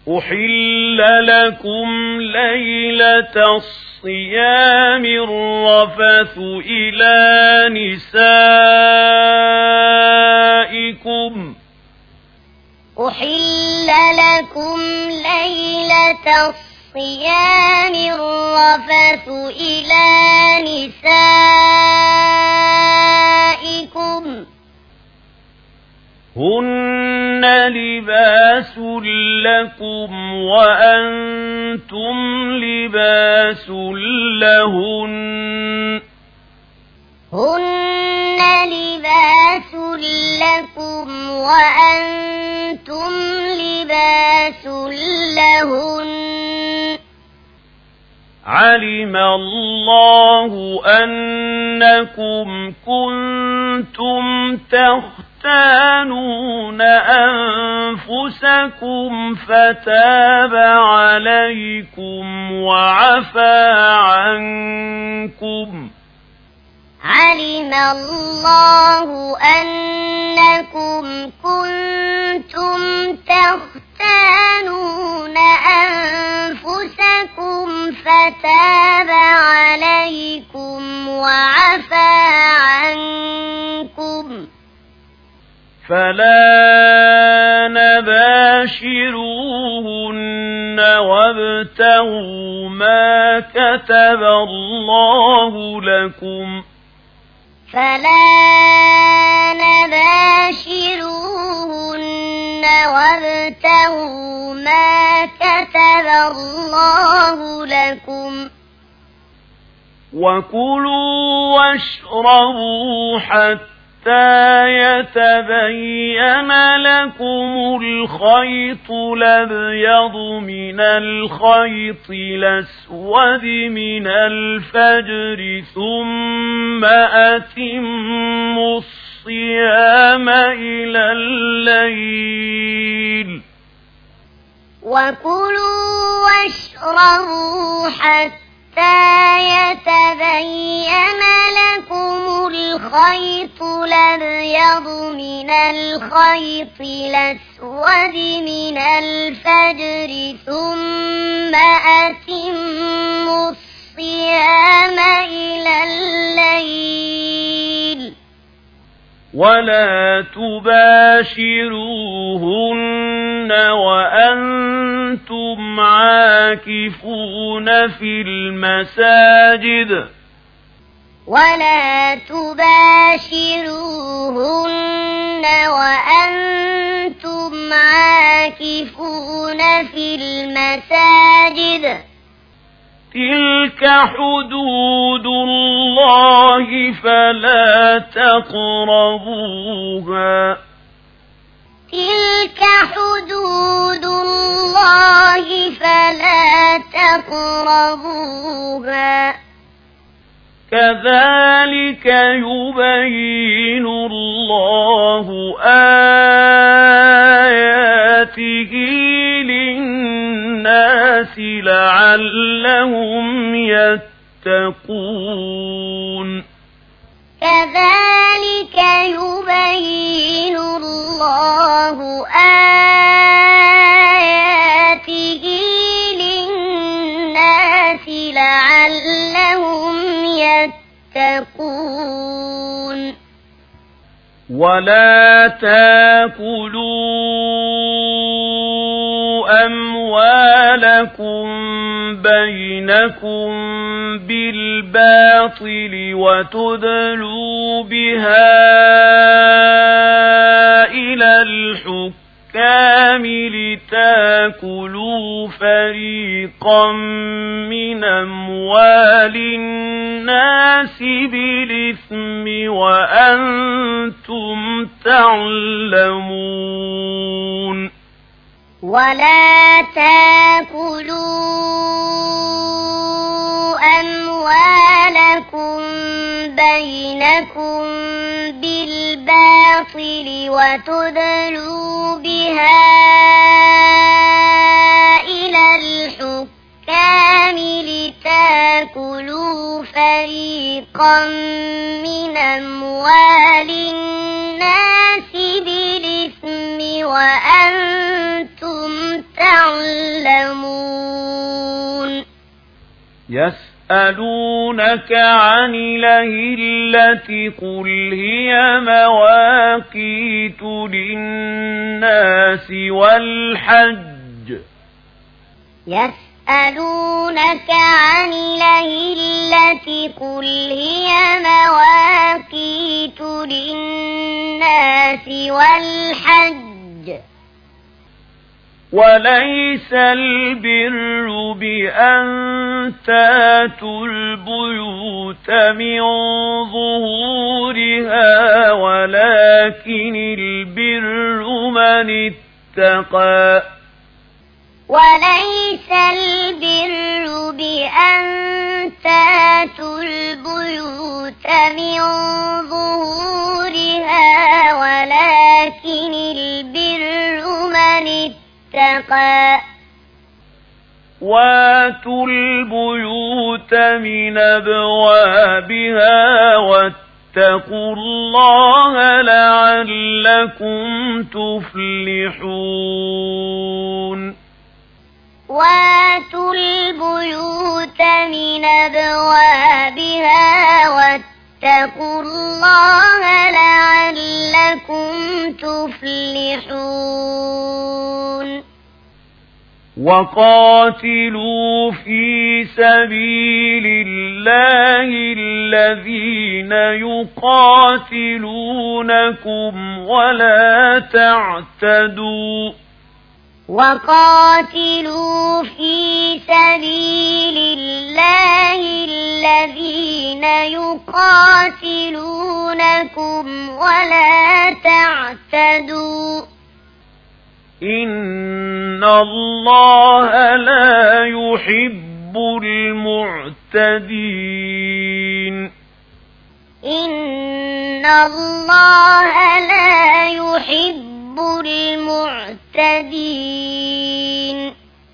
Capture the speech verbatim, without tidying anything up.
أحل لكم ليلة الصيام الرفث إلى نسائكم أحل لكم ليلة الصيام الرفث إلى نسائكم هن لباس لكم وأنتم لباس لهن هن لباس لكم وأنتم لباس لهن علم الله أنكم كنتم تختانون أنفسكم فتاب عليكم وعفى عنكم علم الله أنكم كنتم تختانون أنفسكم فتاب عليكم وعفى عنكم فلا نباشروهن وابتغوا ما كتب الله لكم فلا نباشروهن وابتغوا ما كتب الله لكم وكلوا واشربوا حتى يتبين لكم الخيط الأبيض من الخيط الأسود من الفجر ثم أتموا الصيام إلى الليل وكلوا واشربوا حتى يتبين لكم الخيط الأبيض من الخيط الأسود من الفجر ثم أتموا الصيام إلى الليل ولا تباشروهن وأنتم عاكفون في المساجد ولا تباشروهن وأنتم عاكفون في المساجد تلك حدود الله فلا تقربوها تلك حدود الله فلا تقربوها كذلك يبين الله آياته للناس لعلهم يتقون كذلك يبين الله آياته للناس لعلهم يتقون ولا تاكلوا أموالكم بينكم بالباطل وتدلوا بها إلى الحكام لتاكلوا فريقا من أموال الناس بالإثم وأنتم تعلمون ولا تاكلوا أموالكم بينكم بالباطل وتدلوا بها إلى الحكام لتاكلوا فريقا من أموال الناس بالإثم وأنتم تعلمون يعلمون يسألونك عن الأهلة قل هي مواقيت للناس والحج يسألونك عن الأهلة قل هي مواقيت للناس والحج وليس البر بأن تاتوا البيوت من ظهورها ولكن البر من اتقى وليس البر بأن تاتوا البيوت من ظهورها ولكن البر من اتقى واتوا البيوت من أبوابها واتقوا الله لعلكم تفلحون واتوا البيوت من أبوابها واتقوا الله لعلكم تفلحون وقاتلوا في سبيل الله الذين يقاتلونكم ولا تعتدوا وقاتلوا في سبيل الله الذين يقاتلونكم ولا تعتدوا إن الله لا يحب المعتدين إن الله لا يحب المعتدين